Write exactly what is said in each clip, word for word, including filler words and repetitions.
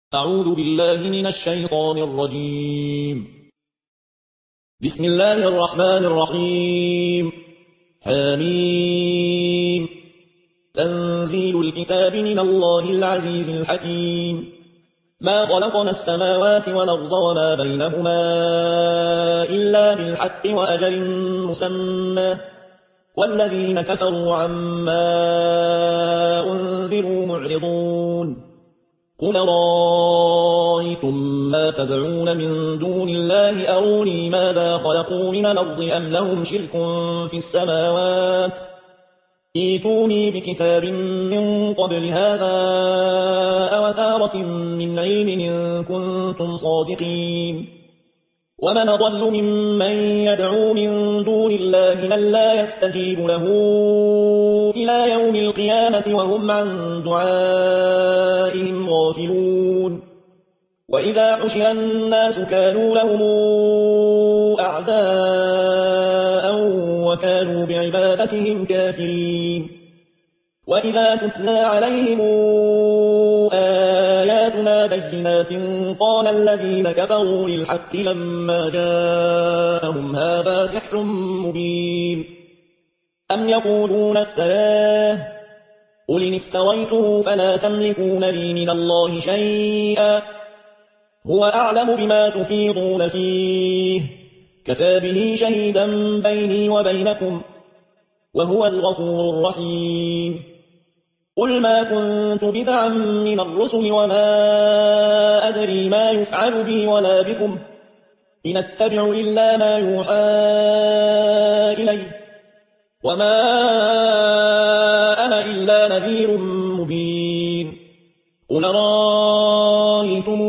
أعوذ بالله من الشيطان الرجيم. بسم الله الرحمن الرحيم. حميم. تنزيل الكتاب من الله العزيز الحكيم. ما خلقنا السماوات والأرض وما بينهما إلا بالحق وأجل مسمى، والذين كفروا عما أنذروا معرضون. قل رأيتم ما تدعون من دون الله أروني ماذا خلقوا من الأرض أم لهم شرك في السماوات، ائتوني بكتاب من قبل هذا أو أثارة من علم إن كنتم صادقين. ومن أضل ممن يدعو من دون الله من لا يستجيب له إلى يوم القيامة وهم عن دعائهم غافلون. وإذا حشر الناس كانوا لهم أعداء وكانوا بعبادتهم كافرين. وإذا تتلى عليهم آياتنا بينات قال الذين كفروا للحق لما جاءهم هذا سحر مبين. أم يقولون افتراه، قل إن افتريته فلا تملكون لي من الله شيئا، هو أعلم بما تفيضون فيه، كفى به شهيدا بيني وبينكم، وهو الغفور الرحيم. قل ما كنت بدعا من الرسل وما أدري ما يفعل بي ولا بكم، إن أتبع إلا ما يوحى إلي، وما أنا إلا نذير مبين. قل رأيتم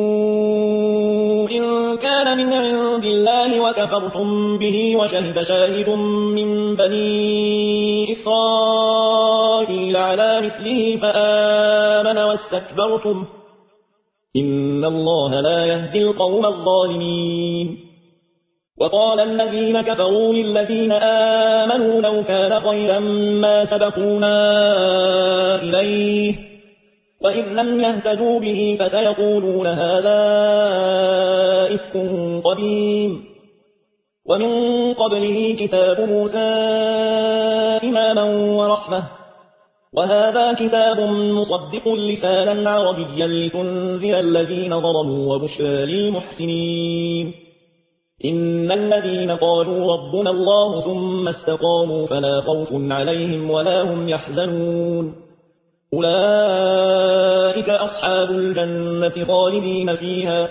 إن كان من عند الله وكفرتم به وشهد شاهد من بني إسرائيل على مثله فآمن واستكبرتم، إن الله لا يهدي القوم الظالمين. وقال الذين كفروا للذين آمنوا لو كان خيرا ما سبقونا إليه، وإذ لم يهتدوا به فسيقولون هذا إفك قديم. ومن قبله كتاب موسى إماما ورحمة، وهذا كتاب مصدق لسانا عربيا لتنذر الذين ظلموا وبشرى للمحسنين. إن الذين قالوا ربنا الله ثم استقاموا فلا خوف عليهم ولا هم يحزنون، أولئك أصحاب الجنة خالدين فيها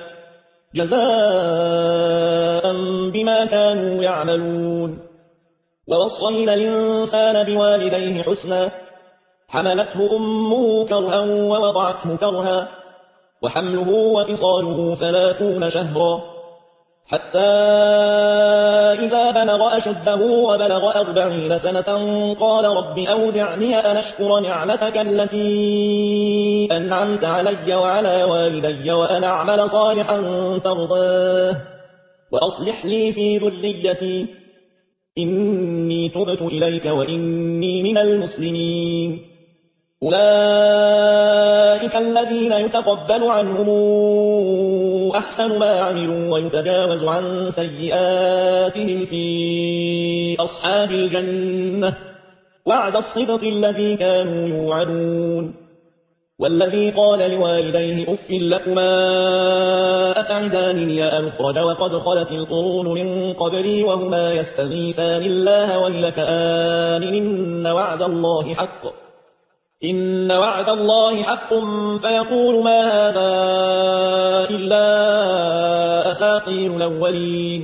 جزاء بما كانوا يعملون. ووصينا الإنسان بوالديه حسنا، حملته أمه كرها ووضعته كرها، وحمله وفصاله ثلاثون شهرا، حتى إذا بلغ أشده وبلغ أربعين سنة قال رب أوزعني أن أشكر نعمتك التي أنعمت علي وعلى والدي وأن أعمل صالحا ترضاه وأصلح لي في ذريتي إني تبت إليك وإني من المسلمين. أولئك الذين يتقبل عنهم أحسن ما عملوا ويتجاوز عن سيئاتهم في أصحاب الجنة، وعد الصدق الذي كانوا يوعدون. والذي قال لوالديه أف لكما أتعدانني أن أخرج وقد خلت القرون من قبلي وهما يستغيثان الله ويلك آمن إن وعد الله حق إن وعد الله حق فيقول ما هذا إلا أساطير الأولين.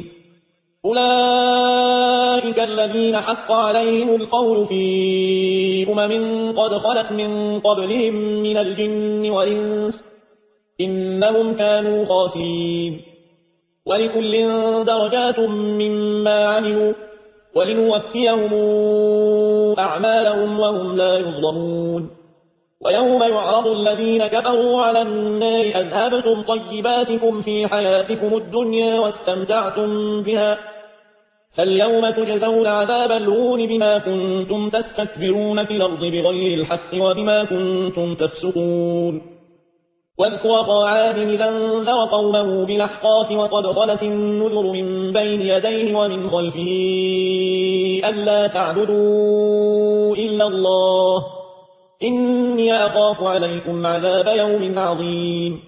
أولئك الذين حق عليهم القول في أمم قد خلت من قبلهم من الجن والإنس إنهم كانوا خاسرين. ولكل درجات مما عملوا ولنوفيهم أعمالهم وهم لا يظلمون. ويوم يعرض الذين كفروا على النار أذهبتم طيباتكم في حياتكم الدنيا واستمتعتم بها، فاليوم تجزون عذاب الهون بما كنتم تستكبرون في الأرض بغير الحق وبما كنتم تفسقون. واذكر أخا عاد إذا أنذر قومه بالأحقاف وقد خلت النذر من بين يديه ومن خلفه ألا تعبدوا إلا الله إني أخاف عليكم عذاب يوم عظيم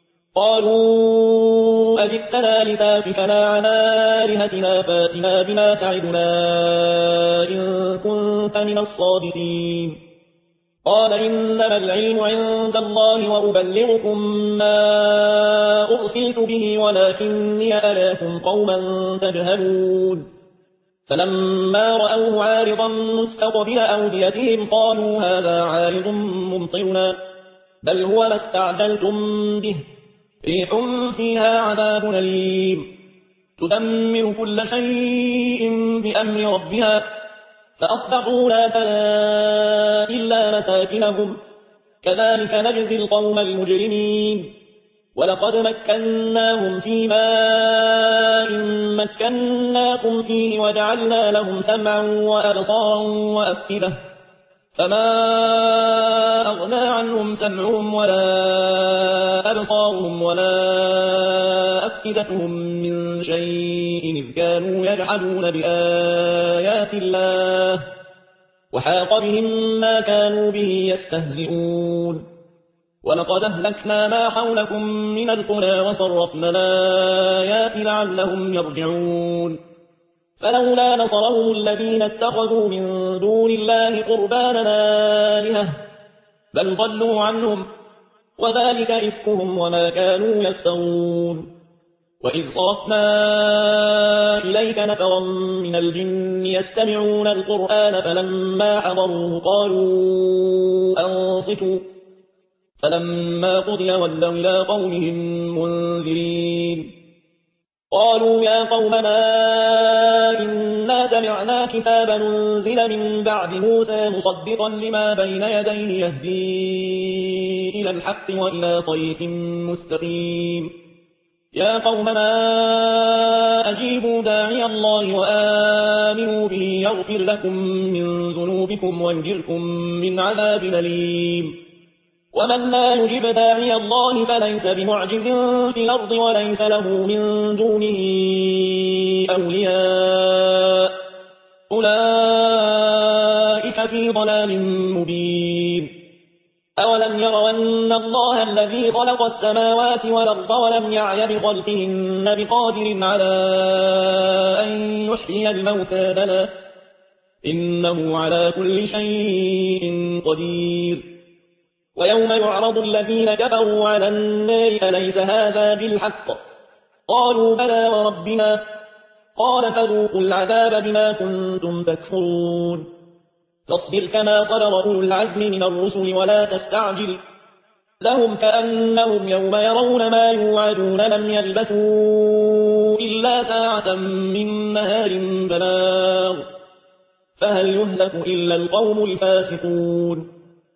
قالوا أجئتنا لتافكنا عن آلهتنا فاتنا بما تعدنا إن كنت من الصادقين قال إنما العلم عند الله وأبلغكم ما أرسلت به ولكني أراكم قوما تجهلون فلما رأوه عارضا مستقبل أوديتهم قالوا هذا عارض ممطرنا بل هو ما استعجلتم به ريح فيها عذاب أليم تدمر كل شيء بأمر ربها فأصبحوا لا ترى إلا مساكنهم كذلك نجزي القوم المجرمين ولقد مكناهم في ماء مكناكم فيه وجعلنا لهم سمعا وأبصارا وأفئدة فما أغنى عنهم سمعهم ولا أبصارهم ولا أفئدتهم من شيء إذ كانوا يجحدون بآيات الله وحاق بهم ما كانوا به يستهزئون ولقد أهلكنا ما حولكم من القرى وصرفنا الآيات لعلهم يرجعون فلولا نصرهم الذين اتخذوا من دون الله قربانا آلهة بل ضلوا عنهم وذلك إفكهم وما كانوا يفترون وإذ صرفنا إليك نفرا من الجن يستمعون القرآن فلما حضروه قالوا أنصتوا فلما قضي ولوا إلى قومهم منذرين قالوا يا قومنا إنا سمعنا كتابا أنزل من بعد موسى مصدقا لما بين يديه يهدي إلى الحق وإلى طريق مستقيم يا قومنا أجيبوا داعي الله وآمنوا به يغفر لكم من ذنوبكم ويجركم من عذاب أليم ومن لا يجب داعي الله فليس بمعجز في الأرض وليس له من دونه أولياء أولئك في ضلال مبين أولم يروا أن الله الذي خلق السماوات والأرض ولم يعي بخلقهن بقادر على أن يحيي الموتى بلى إنه على كل شيء قدير ويوم يعرض الذين كفروا على النار أليس هذا بالحق قالوا بلى وربنا قال فذوقوا العذاب بما كنتم تكفرون فاصبر كما صبر أولو العزم من الرسل ولا تستعجل لهم كأنهم يوم يرون ما يوعدون لم يلبثوا إلا ساعة من نهار بلاغ فهل يهلك إلا القوم الفاسقون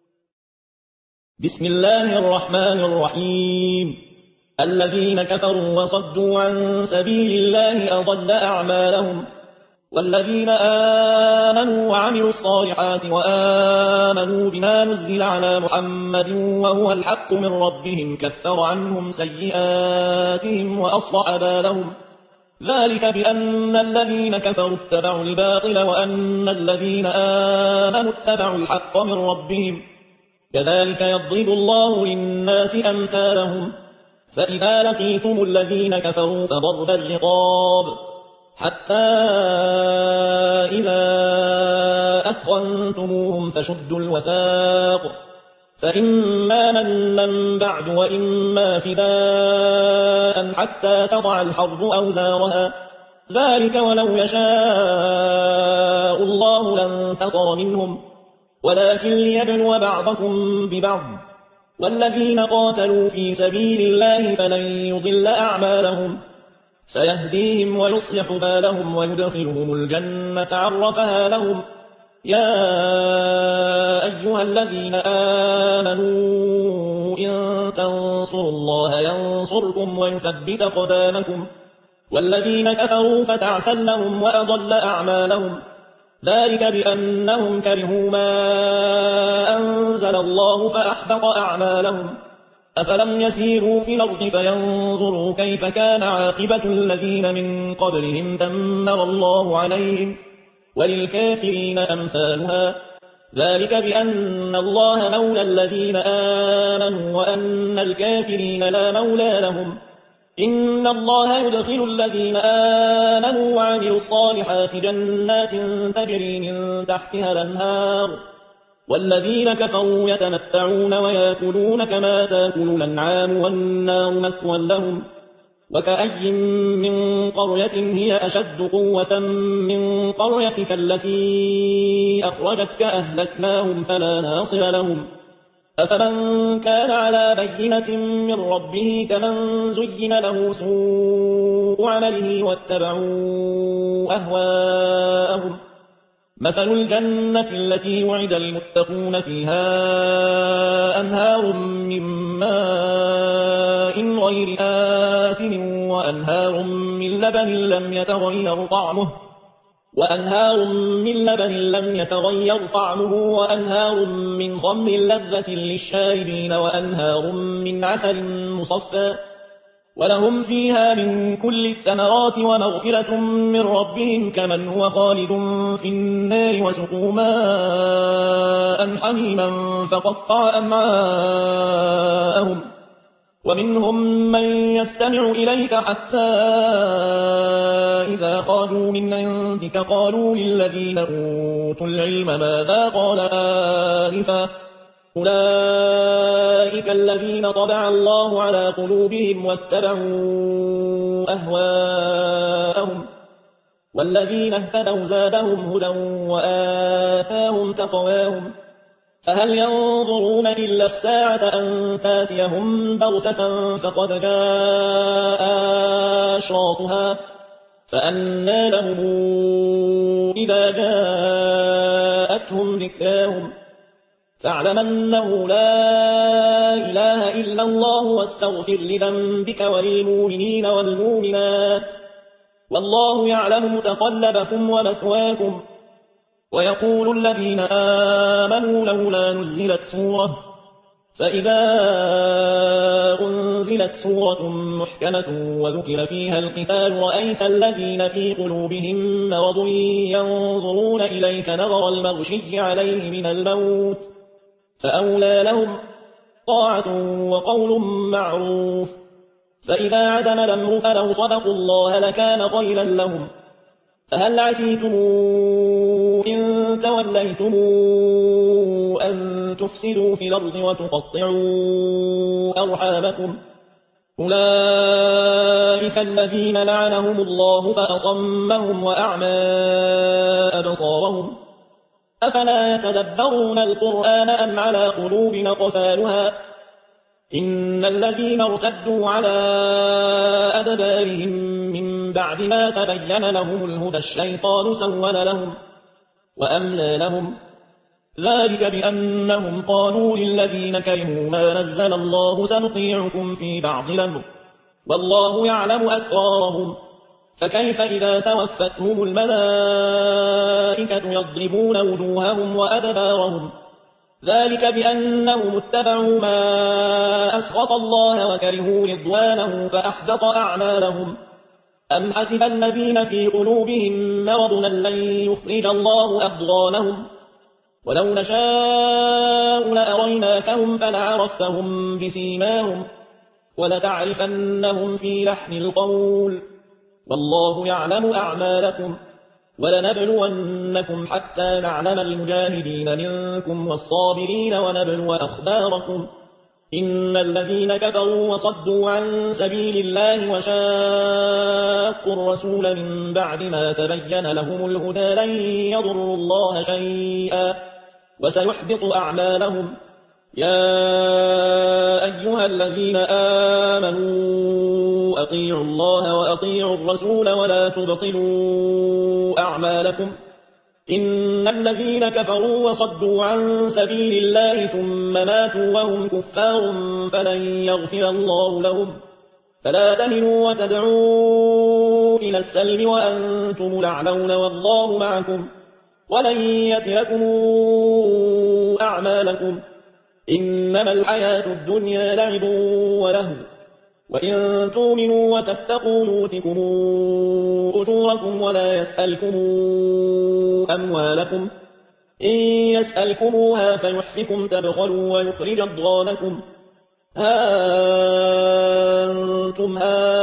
بسم الله الرحمن الرحيم الذين كفروا وصدوا عن سبيل الله أضل أعمالهم والذين آمنوا وعملوا الصالحات وآمنوا بما نزل على محمد وهو الحق من ربهم كفر عنهم سيئاتهم وأصلح بالهم ذلك بأن الذين كفروا اتبعوا الباطل وأن الذين آمنوا اتبعوا الحق من ربهم كذلك يضرب الله للناس أمثالهم فإذا لقيتم الذين كفروا فضرب الرقاب حتى إذا أثخنتموهم فشدوا الوثاق فإما منا بعد وإما فداء حتى تضع الحرب أوزارها ذلك ولو يشاء الله لانتصر منهم ولكن ليبلو بعضكم ببعض والذين قاتلوا في سبيل الله فلن يضل أعمالهم سيهديهم ويصلح بالهم ويدخلهم الجنة عرفها لهم يا أيها الذين آمنوا إن تنصروا الله ينصركم ويثبت قدامكم والذين كفروا فتعسا لهم وأضل أعمالهم ذلك بأنهم كرهوا ما أنزل الله فأحبط أعمالهم أفلم يسيروا في الأرض فينظروا كيف كان عاقبة الذين من قبلهم دمر الله عليهم وللكافرين أمثالها ذلك بأن الله مولى الذين آمنوا وأن الكافرين لا مولى لهم إن الله يدخل الذين آمنوا وعملوا الصالحات جنات تجري من تحتها الأنهار والذين كفروا يتمتعون ويأكلون كما تأكل الأنعام والنار مثوى لهم وكأي من قرية هي أشد قوة من قريتك التي أخرجتك أهلكناهم فلا ناصر لهم أفمن كان على بينة من ربه كمن زين له سوء عمله واتبعوا أهواءهم مثل الجنة التي وعد المتقون فيها أنهار من ماء غير آسن وأنهار من لبن لم يتغير طعمه وأنهار من لبن لم يتغير طعمه وأنهار من خمر لذة للشاربين وأنهار من عسل مصفى ولهم فيها من كل الثمرات ومغفرة من ربهم كمن هو خالد في النار وسقوا ماء حميما فقطع أمعاءهم ومنهم من يستمع إليك حتى إذا خرجوا من عندك قالوا للذين أوتوا العلم ماذا قال آنفا أولئك الذين طبع الله على قلوبهم واتبعوا أهواءهم والذين اهتدوا زادهم هدى وآتاهم تقواهم فهل ينظرون إلا الساعة أن تاتيهم بغتة فقد جاء أشراطها فأنى لهم إذا جاءتهم ذكراهم فاعلم أنه لا إله إلا الله واستغفر لذنبك وللمؤمنين والمؤمنات والله يعلم متقلبكم ومثواكم ويقول الذين آمنوا لولا نزلت سورة فإذا أنزلت سورة محكمة وذكر فيها القتال رأيت الذين في قلوبهم مرض ينظرون إليك نظر المغشي عليه من الموت فأولى لهم طاعة وقول معروف فإذا عزم الأمر فلو صدقوا الله لكان خيرا لهم فهل عسيتم إن توليتم أن تفسدوا في الأرض وتقطعوا أرحامكم أولئك الذين لعنهم الله فأصمهم وأعمى أبصارهم أفلا يتدبرون القرآن أم على قلوب أقفالها إن الذين ارتدوا على أدبارهم من بعد ما تبين لهم الهدى الشيطان سول لهم وأملى لهم ذلك بأنهم قالوا للذين كرهوا ما نزل الله سنطيعكم في بعض الأمر والله يعلم أسرارهم فكيف إذا توفتهم الملائكة يضربون وجوههم وأدبارهم ذلك بأنهم اتبعوا ما أسخط الله وكرهوا رضوانه فأحبط أعمالهم أم حسب الذين في قلوبهم مرض لن يخرج الله أضغانهم ولو نشاء لأريناكهم فلعرفتهم بسيماهم ولتعرفنهم في لحن القول والله يعلم أعمالكم ولنبلونكم حتى نعلم المجاهدين منكم والصابرين ونبلو أخباركم إن الذين كفروا وصدوا عن سبيل الله وشاقوا الرسول من بعد ما تبين لهم الهدى لن يضروا الله شيئا وسيحبط أعمالهم يا أيها الذين آمنوا أطيعوا الله وأطيعوا الرسول ولا تبطلوا أعمالكم إن الذين كفروا وصدوا عن سبيل الله ثم ماتوا وهم كفار فلن يغفر الله لهم فلا تهنوا وتدعوا إلى السلم وأنتم الأعلون والله معكم ولن يتركم أعمالكم إنما الحياة الدنيا لعب ولهو وإن تؤمنوا وتتقوا يؤتكم أجوركم ولا يسألكم أموالكم إن يسألكموها فيحفكم تبخلوا ويخرج أضغانكم ها أنتم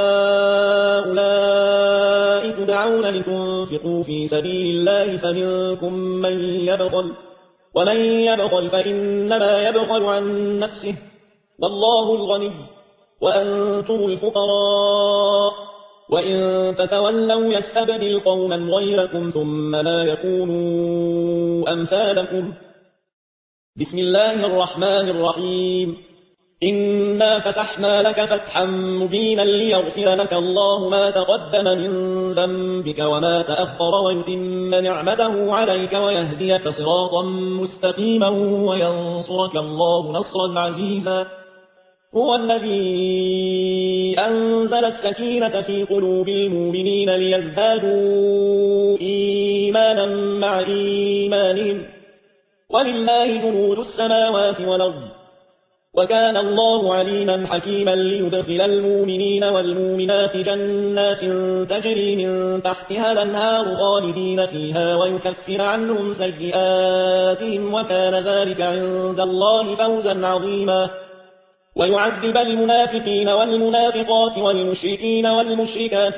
هؤلاء تدعون لتنفقوا في سبيل الله فمنكم من يبخل ومن يبخل فإنما يبخل عن نفسه والله الغني وأنتم الفقراء وإن تتولوا يستبدل قوما غيركم ثم لا يكونوا أمثالكم. بسم الله الرحمن الرحيم. إنا فتحنا لك فتحا مبينا ليغفر لك الله ما تقدم من ذنبك وما تأخر ويتم نعمته عليك ويهديك صراطا مستقيما وينصرك الله نصرا عزيزا. هو الذي أنزل السكينة في قلوب المؤمنين ليزدادوا إيمانا مع إيمانهم ولله جنود السماوات والأرض وكان الله عليما حكيما ليدخل المؤمنين والمؤمنات جنات تجري من تحتها الأنهار خالدين فيها ويكفر عنهم سيئاتهم وكان ذلك عند الله فوزا عظيما. ويعذب المنافقين والمنافقات والمشركين والمشركات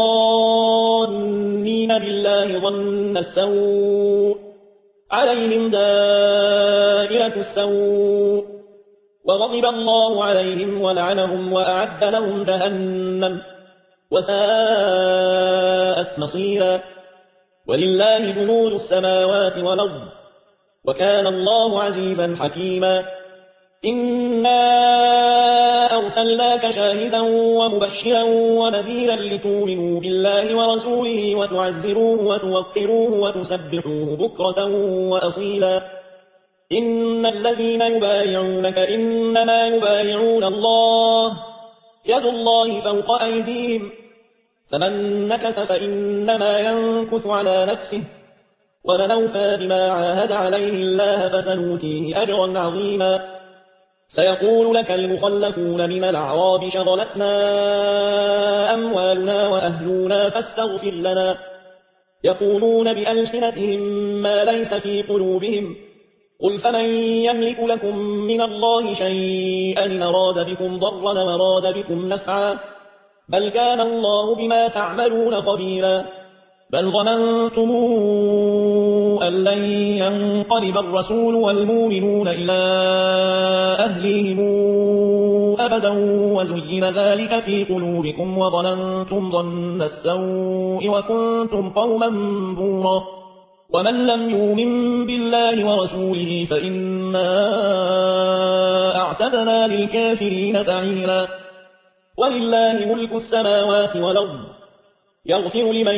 الظانين بالله ظن السوء عليهم دائرة السوء وغضب الله عليهم ولعنهم وأعد لهم جهنم وساءت مصيرا. ولله جنود السماوات والأرض وكان الله عزيزا حكيما. إنا أرسلناك شاهدا ومبشرا ونذيرا لتؤمنوا بالله ورسوله وتعزروه وتوقروه وتسبحوه بكرة وأصيلا. إن الذين يبايعونك إنما يبايعون الله يد الله فوق أيديهم فمن نكث فإنما ينكث على نفسه ومن أوفى بما عاهد عليه الله فسنؤتيه أجرا عظيما. سيقول لك المخلفون من الأعراب شغلتنا أموالنا وأهلنا فاستغفر لنا يقولون بألسنتهم ما ليس في قلوبهم قل فمن يملك لكم من الله شيئا إن أراد بكم ضرا وأراد بكم نفعا بل كان الله بما تعملون خبيرا. بل ظننتم أن لن ينقلب الرسول والمؤمنون إلى أهلهم أبدا وزين ذلك في قلوبكم وظننتم ظن السوء وكنتم قوما بورا. ومن لم يؤمن بالله ورسوله فإنا أعتدنا للكافرين سعيرا. ولله ملك السماوات والأرض يغفر لمن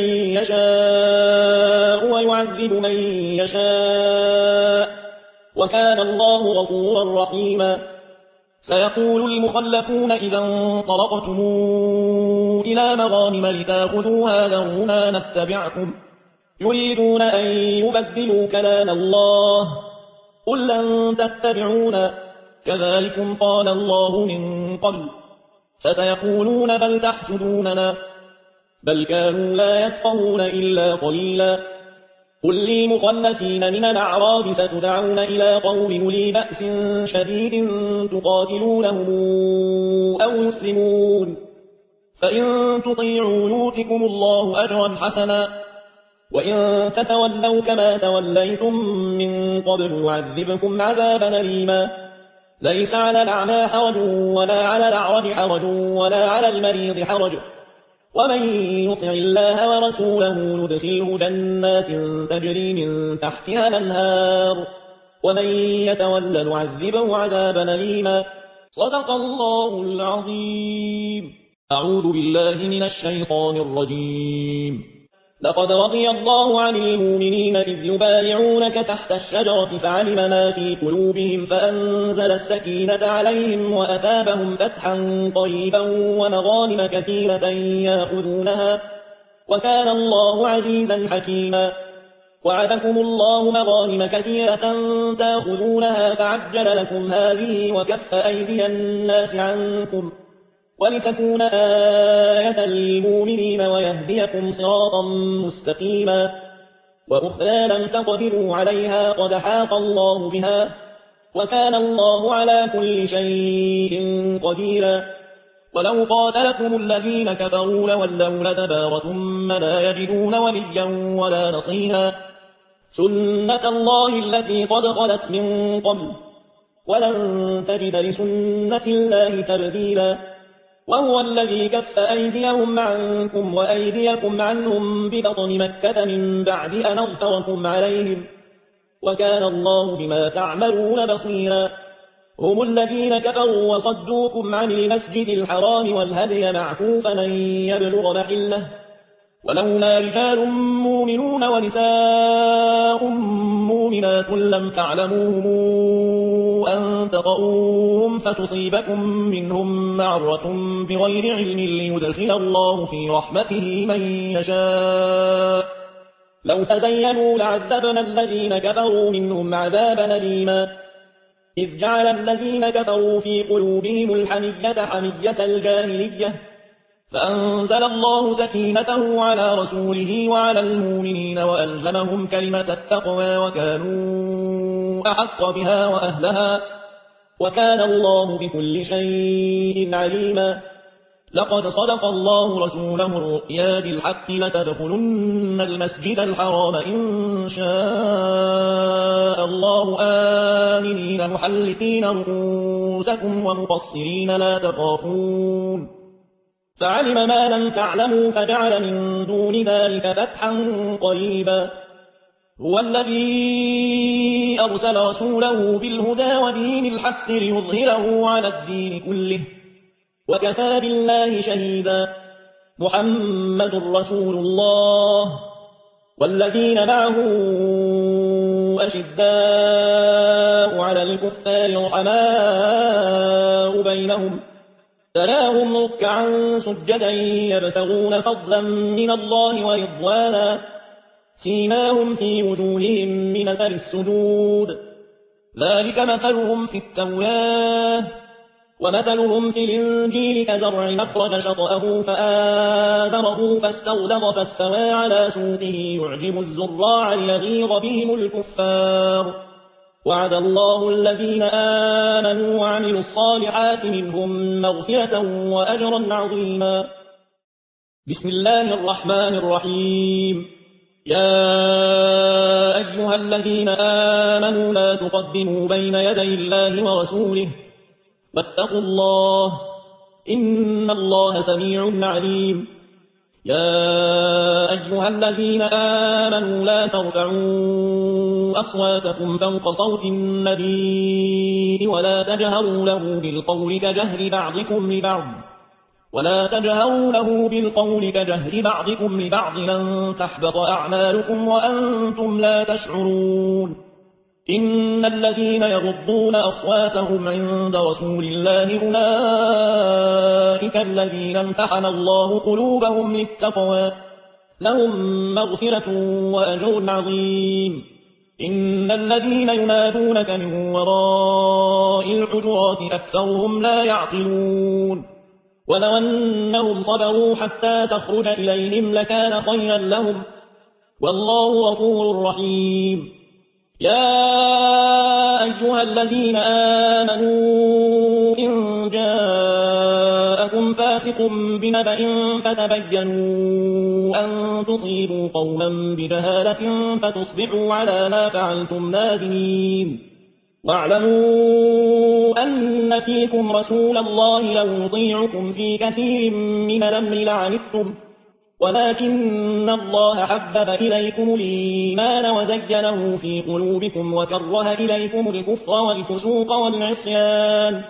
يشاء ويعذب من يشاء وكان الله غفورا رحيما. سيقول المخلفون إذا انطلقتم إلى مغانم لتأخذوها ذرونا نتبعكم يريدون أن يبدلوا كلام الله قل لن تتبعونا كذلكم قال الله من قبل فسيقولون بل تحسدوننا بل كانوا لا يفقهون إلا قليلا. قل للمخلفين من الأعراب ستدعون إلى قوم أولي بأس شديد تقاتلونهم أو يسلمون فإن تطيعوا يؤتكم الله أجرا حسنا وإن تتولوا كما توليتم من قبل يعذبكم عذابا أليما. ليس على الأعمى حرج ولا على الأعرج حرج ولا على المريض حرج ومن يطع الله ورسوله يدخله جنات تجري من تحتها الأنهار ومن يتولى نعذبه عذابا أليما. صدق الله العظيم. أعوذ بالله من الشيطان الرجيم. لقد رضي الله عن المؤمنين إذ يبايعونك تحت الشجرة فعلم ما في قلوبهم فأنزل السكينة عليهم وأثابهم فتحا قريبا ومغانم كثيرة يأخذونها وكان الله عزيزا حكيما. وعدكم الله مغانم كثيرة تأخذونها فعجل لكم هذه وكف أيدي الناس عنكم ولتكون آية للمؤمنين ويهديكم صراطا مستقيما وأخرى لم تقدروا عليها قد حاط الله بها وكان الله على كل شيء قديرا ولو قاتلكم الذين كفروا لولوا الأدبار ثم لا يجدون وليا ولا نصيرا سنة الله التي قد خلت من قبل ولن تجد لسنة الله تبديلا وهو الذي كف أيديهم عنكم وأيديكم عنهم ببطن مكة من بعد أن أغفركم عليهم وكان الله بما تعملون بصيرا هم الذين كفروا وصدوكم عن المسجد الحرام والهدي معكوفا أن يبلغ محله ولولا رجال مؤمنون ونساء مؤمنات لم تعلموهم أن تطؤوهم فتصيبكم منهم معرة بغير علم ليدخل الله في رحمته من يشاء لو تزينوا لعذبنا الذين كفروا منهم عذابا أليما إذ جعل الذين كفروا في قلوبهم الحمية حمية الجاهلية فأنزل الله سكينته على رسوله وعلى المؤمنين وألزمهم كلمة التقوى وكانوا أحق بها وأهلها وكان الله بكل شيء عليما لقد صدق الله رسوله الرؤيا بالحق لتدخلن المسجد الحرام إن شاء الله آمنين محلقين رؤوسكم ومقصرين لا تخافون فعلم ما لم تعلموا فجعل من دون ذلك فتحا قريبا هو الذي أرسل رسوله بالهدى ودين الحق ليظهره على الدين كله وكفى بالله شهيدا محمد رسول الله والذين معه أشداء على الكفار رحماء بينهم تراهم ركعا سجدا يبتغون فضلا من الله ورضوانا سيماهم في وجوههم من أثر السجود ذلك مثلهم في التوراة ومثلهم في الإنجيل كزرع أخرج شطأه فآزره فاستغلظ فاستوى على سوقه يعجب الزراع ليغيظ بهم الكفار وعد الله الذين آمنوا وعملوا الصالحات منهم مغفرة وأجرا عظيما بسم الله الرحمن الرحيم يا أيها الذين آمنوا لا تقدموا بين يدي الله ورسوله واتقوا الله إن الله سميع عليم يا أيها الذين آمنوا لا ترفعوا أصواتكم فوق صوت النبي ولا تجهروا له بالقول كجهر بعضكم لبعض ولا تجهروا له بالقول كجهر بعضكم لبعض لن تحبط أعمالكم وأنتم لا تشعرون إن الذين يغضون أصواتهم عند رسول الله أولئك الذين امتحن الله قلوبهم للتقوى لهم مغفرة وأجر عظيم إن الذين ينادونك من وراء الحجرات أكثرهم لا يعقلون ولو أنهم صبروا حتى تخرج إليهم لكان خيرا لهم والله غفور رحيم يا أيها الذين آمنوا إن جاءكم فاسق بنبأ فتبينوا أن تصيبوا قوما بجهالة فتصبحوا على ما فعلتم نادمين واعلموا أن فيكم رسول الله لو يطيعكم في كثير من الأمر لعنتم ولكن الله حبب إليكم الإيمان وزينه في قلوبكم وكره إليكم الكفر والفسوق والعصيان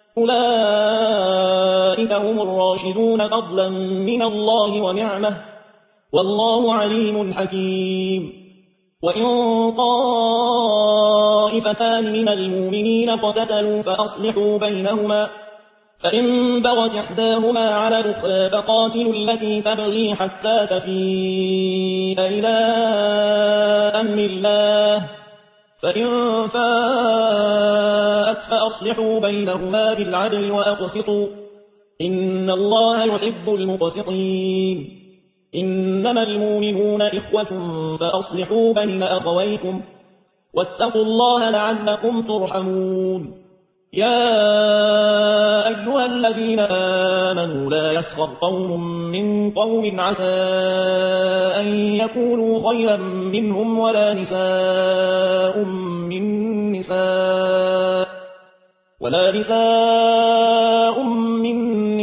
أولئك هم الراشدون فضلا من الله ونعمه والله عليم حكيم وإن طائفتان من المؤمنين اقتتلوا فأصلحوا بينهما فإن بغت إحداهما على الأخرى فقاتلوا التي تبغي حتى تفيء إلى أمر الله، فإن فاءت فأصلحوا بينهما بالعدل وأقسطوا، إن الله يحب المقسطين. إنما المؤمنون إخوة فأصلحوا بين أخويكم واتقوا الله لعلكم ترحمون. يا أيها الذين آمنوا لا يسخر قوم من قوم عسى أن يكونوا خيرا منهم ولا نساء من نساء ولا نساء من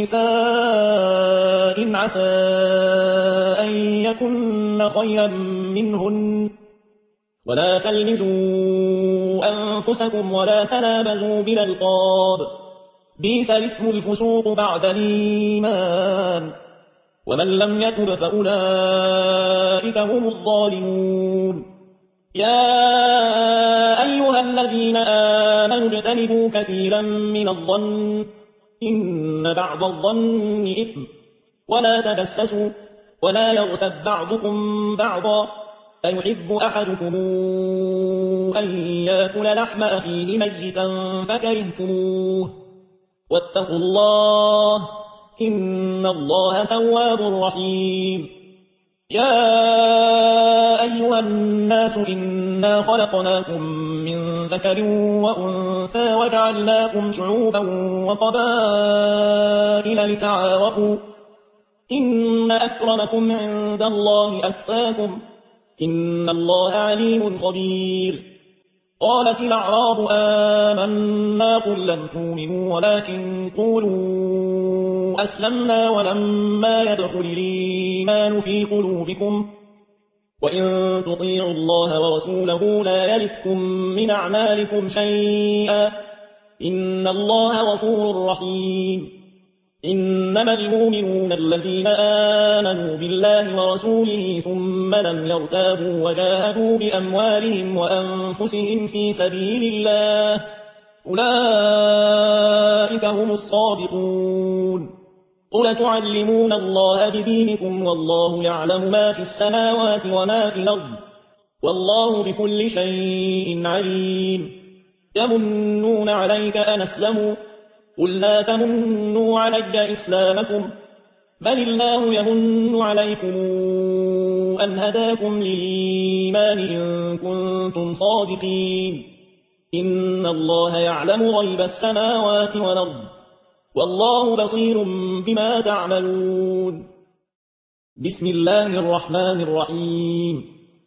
نساء عسى أن يكن خيرا منهن، ولا تلمزوا أنفسكم ولا تنابزوا بالألقاب، بئس الاسم الفسوق بعد الإيمان، ومن لم يتب فأولئك هم الظالمون. يا أيها الذين آمنوا اجتنبوا كثيرا من الظن إن بعض الظن إثم، ولا تجسسوا ولا يغتب بعضكم بعضا، أيحب أحدكم أن يأكل لحم أخيه ميتا فكرهتموه، واتقوا الله إن الله تواب رحيم. يا أيها الناس إنا خلقناكم من ذكر وأنثى وجعلناكم شعوبا وقبائل لتعارفوا، إن أكرمكم عند الله أتقاكم، إن الله عليم خبير. قالت الأعراب آمنا قل لم تؤمنوا ولكن قولوا أسلمنا ولما يدخل الإيمان في قلوبكم، وإن تطيعوا الله ورسوله لا يلتكم من أعمالكم شيئا، إن الله غفور رحيم. إنما المؤمنون الذين آمنوا بالله ورسوله ثم لم يرتابوا وجاهدوا بأموالهم وأنفسهم في سبيل الله، أولئك هم الصادقون. قل تعلمون الله بدينكم والله يعلم ما في السماوات وما في الأرض، والله بكل شيء عليم. يمنون عليك أن أسلموا، قل لا تمنوا علي إسلامكم، بل الله يمن عليكم أن هداكم للإيمان إن كنتم صادقين. إن الله يعلم غيب السماوات والأرض، والله بصير بما تعملون. بسم الله الرحمن الرحيم.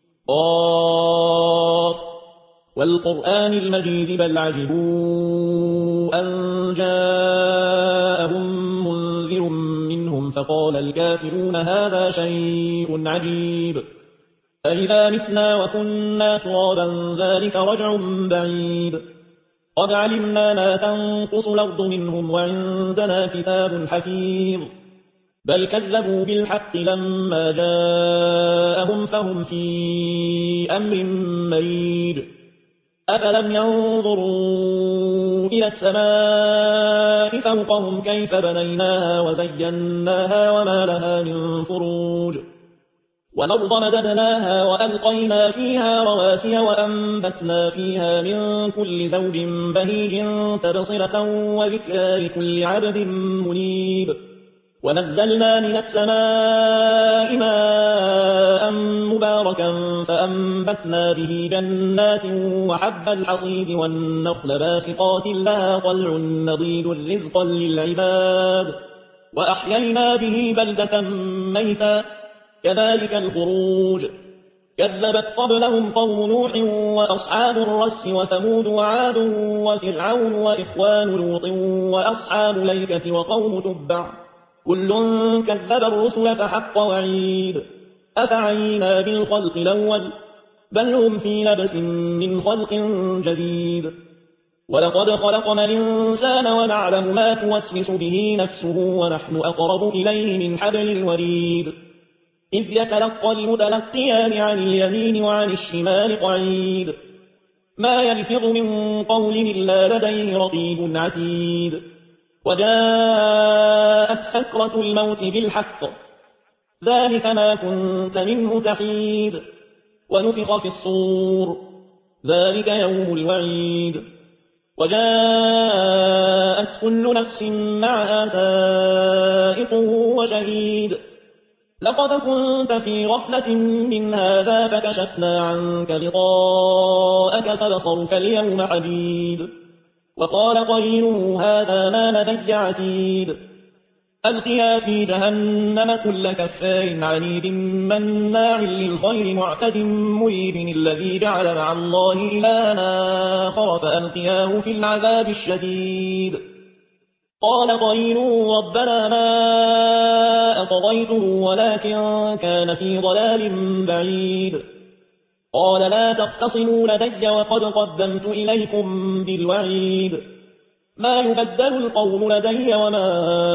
قاف والقرآن المجيد بل عجبوا أن جاءهم منذر منهم فقال الكافرون هذا شيء عجيب، أإذا متنا وكنا ترابا ذلك رجع بعيد، قد علمنا ما تنقص الأرض منهم وعندنا كتاب حفيظ، بل كذبوا بالحق لما جاءهم فهم في أمر مريد. أفلم ينظروا إلى السماء فوقهم كيف بنيناها وزيناها وما لها من فروج، والأرض مددناها وألقينا فيها رواسي وأنبتنا فيها من كل زوج بهيج تبصرة وذكرى لكل عبد منيب، ونزلنا من السماء ماء مباركا فأنبتنا به جنات وحب الحصيد والنخل باسقات لها طلع نضيد رزقا للعباد، وأحيينا به بلدة ميتا كذلك الخروج. كذبت قبلهم قوم نوح وأصحاب الرس وثمود وعاد وفرعون وإخوان لوط وأصحاب الأيكة وقوم تبع، كل كذب الرسل فحق وعيد. أفعينا بالخلق الأول بل هم في لبس من خلق جديد، ولقد خلقنا الإنسان ونعلم ما توسوس به نفسه ونحن أقرب إليه من حبل الوريد، إذ يتلقى المتلقيان عن اليمين وعن الشمال قعيد، ما يلفظ من قول إلا لديه رقيب عتيد. وجاءت سكرة الموت بالحق ذلك ما كنت منه تحيد ونفخ في الصور ذلك يوم الوعيد وجاءت كل نفس معها سائق وشهيد لقد كنت في غفلة من هذا فكشفنا عنك غطاءك فبصرك اليوم حديد وقال قرينه هذا ما لدي عتيد ألقيا في جهنم كل كفار عنيد مناع للخير معتد مريب الذي جعل مع الله إلها آخر فألقياه في العذاب الشديد قال قرينه ربنا ما أطغيته ولكن كان في ضلال بعيد قال لا تختصموا لدي وقد قدمت إليكم بالوعيد ما يبدل القول لدي وما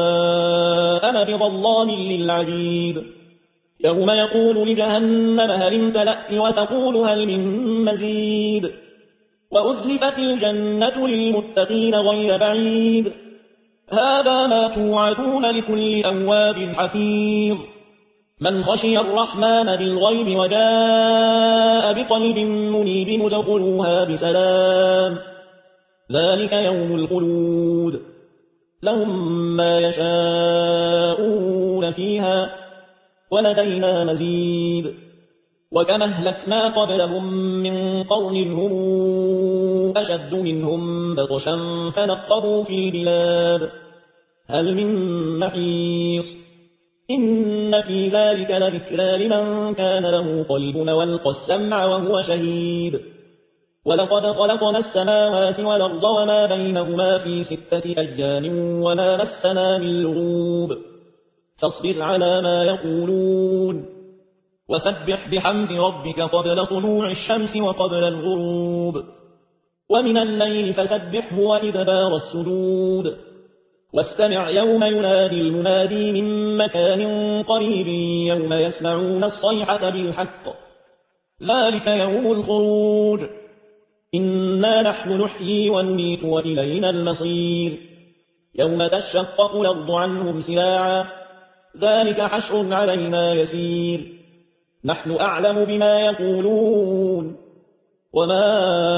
أنا بظلام للعبيد يوم يقول لجهنم هل امتلأت وتقول هل من مزيد وأزلفت الجنة للمتقين غير بعيد هذا ما توعدون لكل أواب حفيظ من خشي الرحمن بالغيب وجاء بقلب منيب ادخلوها بسلام ذلك يوم الخلود لهم ما يشاءون فيها ولدينا مزيد وكما أهلكنا قبلهم من قرن هم أشد منهم بطشا فنقبوا في البلاد هل من محيص إن في ذلك لذكرى لمن كان له قلب والقى السمع وهو شهيد ولقد خلقنا السماوات والأرض وما بينهما في ستة أيام وما مسنا من لغوب فاصبر على ما يقولون وسبح بحمد ربك قبل طلوع الشمس وقبل الغروب ومن الليل فسبحه وإدبار السجود واستمع يوم ينادي المنادي من مكان قريب يوم يسمعون الصيحة بالحق ذلك يوم الخروج إنا نحن نحيي ونميت وإلينا المصير يوم تشقق الأرض عنهم سراعا ذلك حشر علينا يسير نحن أعلم بما يقولون وما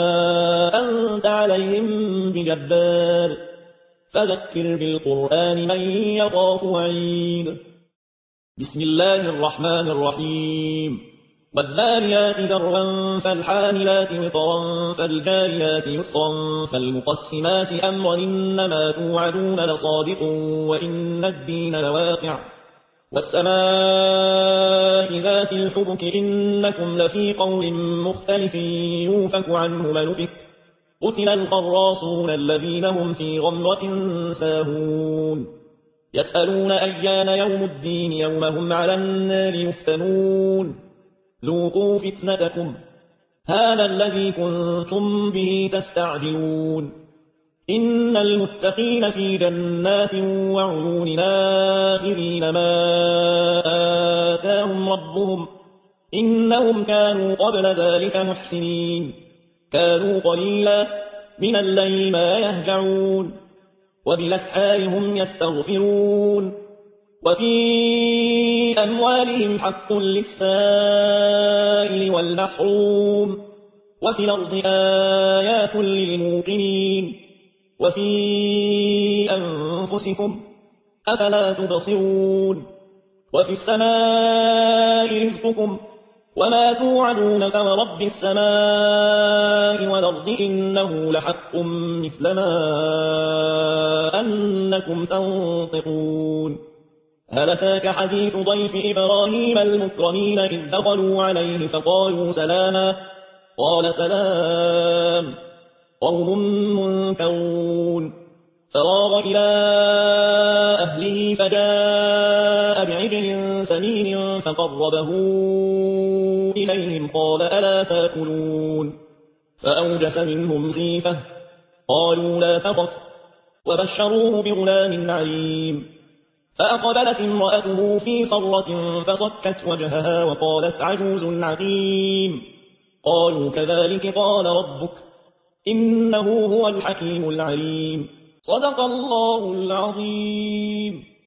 أنت عليهم بجبار فذكر بالقرآن من يخاف وعيد بسم الله الرحمن الرحيم والذاريات ذروا فالحاملات وقرا فالجاريات يسرا فالمقسمات أمرا إنما توعدون لصادق وإن الدين لواقع والسماء ذات الحبك إنكم لفي قول مختلف يوفك عنه من أفك قتل الخراصون الذين هم في غمرة ساهون يسألون أيان يوم الدين يوم هم على النار يفتنون ذوقوا فتنتكم هذا الذي كنتم به تستعجلون إن المتقين في جنات وعيون آخذين ما آتاهم ربهم إنهم كانوا قبل ذلك محسنين كانوا قليلا من الليل ما يهجعون وبالأسحار هم يستغفرون وفي أموالهم حق للسائل والمحروم وفي الأرض آيات للموقنين وفي أنفسكم أفلا تبصرون وفي السماء رزقكم وما توعدون فورب السماء والأرض إنه لحق مثل ما أنكم تنطقون هل أتاك حديث ضيف إبراهيم المكرمين إذ دخلوا عليه فقالوا سلاما قال سلام قوم منكرون فراغ إلى أهله فجاء بعجل سمين فقربه إليهم قال ألا تأكلون فأوجس منهم خيفة قالوا لا تخف وبشروه بغلام عليم فأقبلت امرأته في صرة فصكت وجهها وقالت عجوز عقيم قالوا كذلك قال ربك إنه هو الحكيم العليم صدق الله العظيم.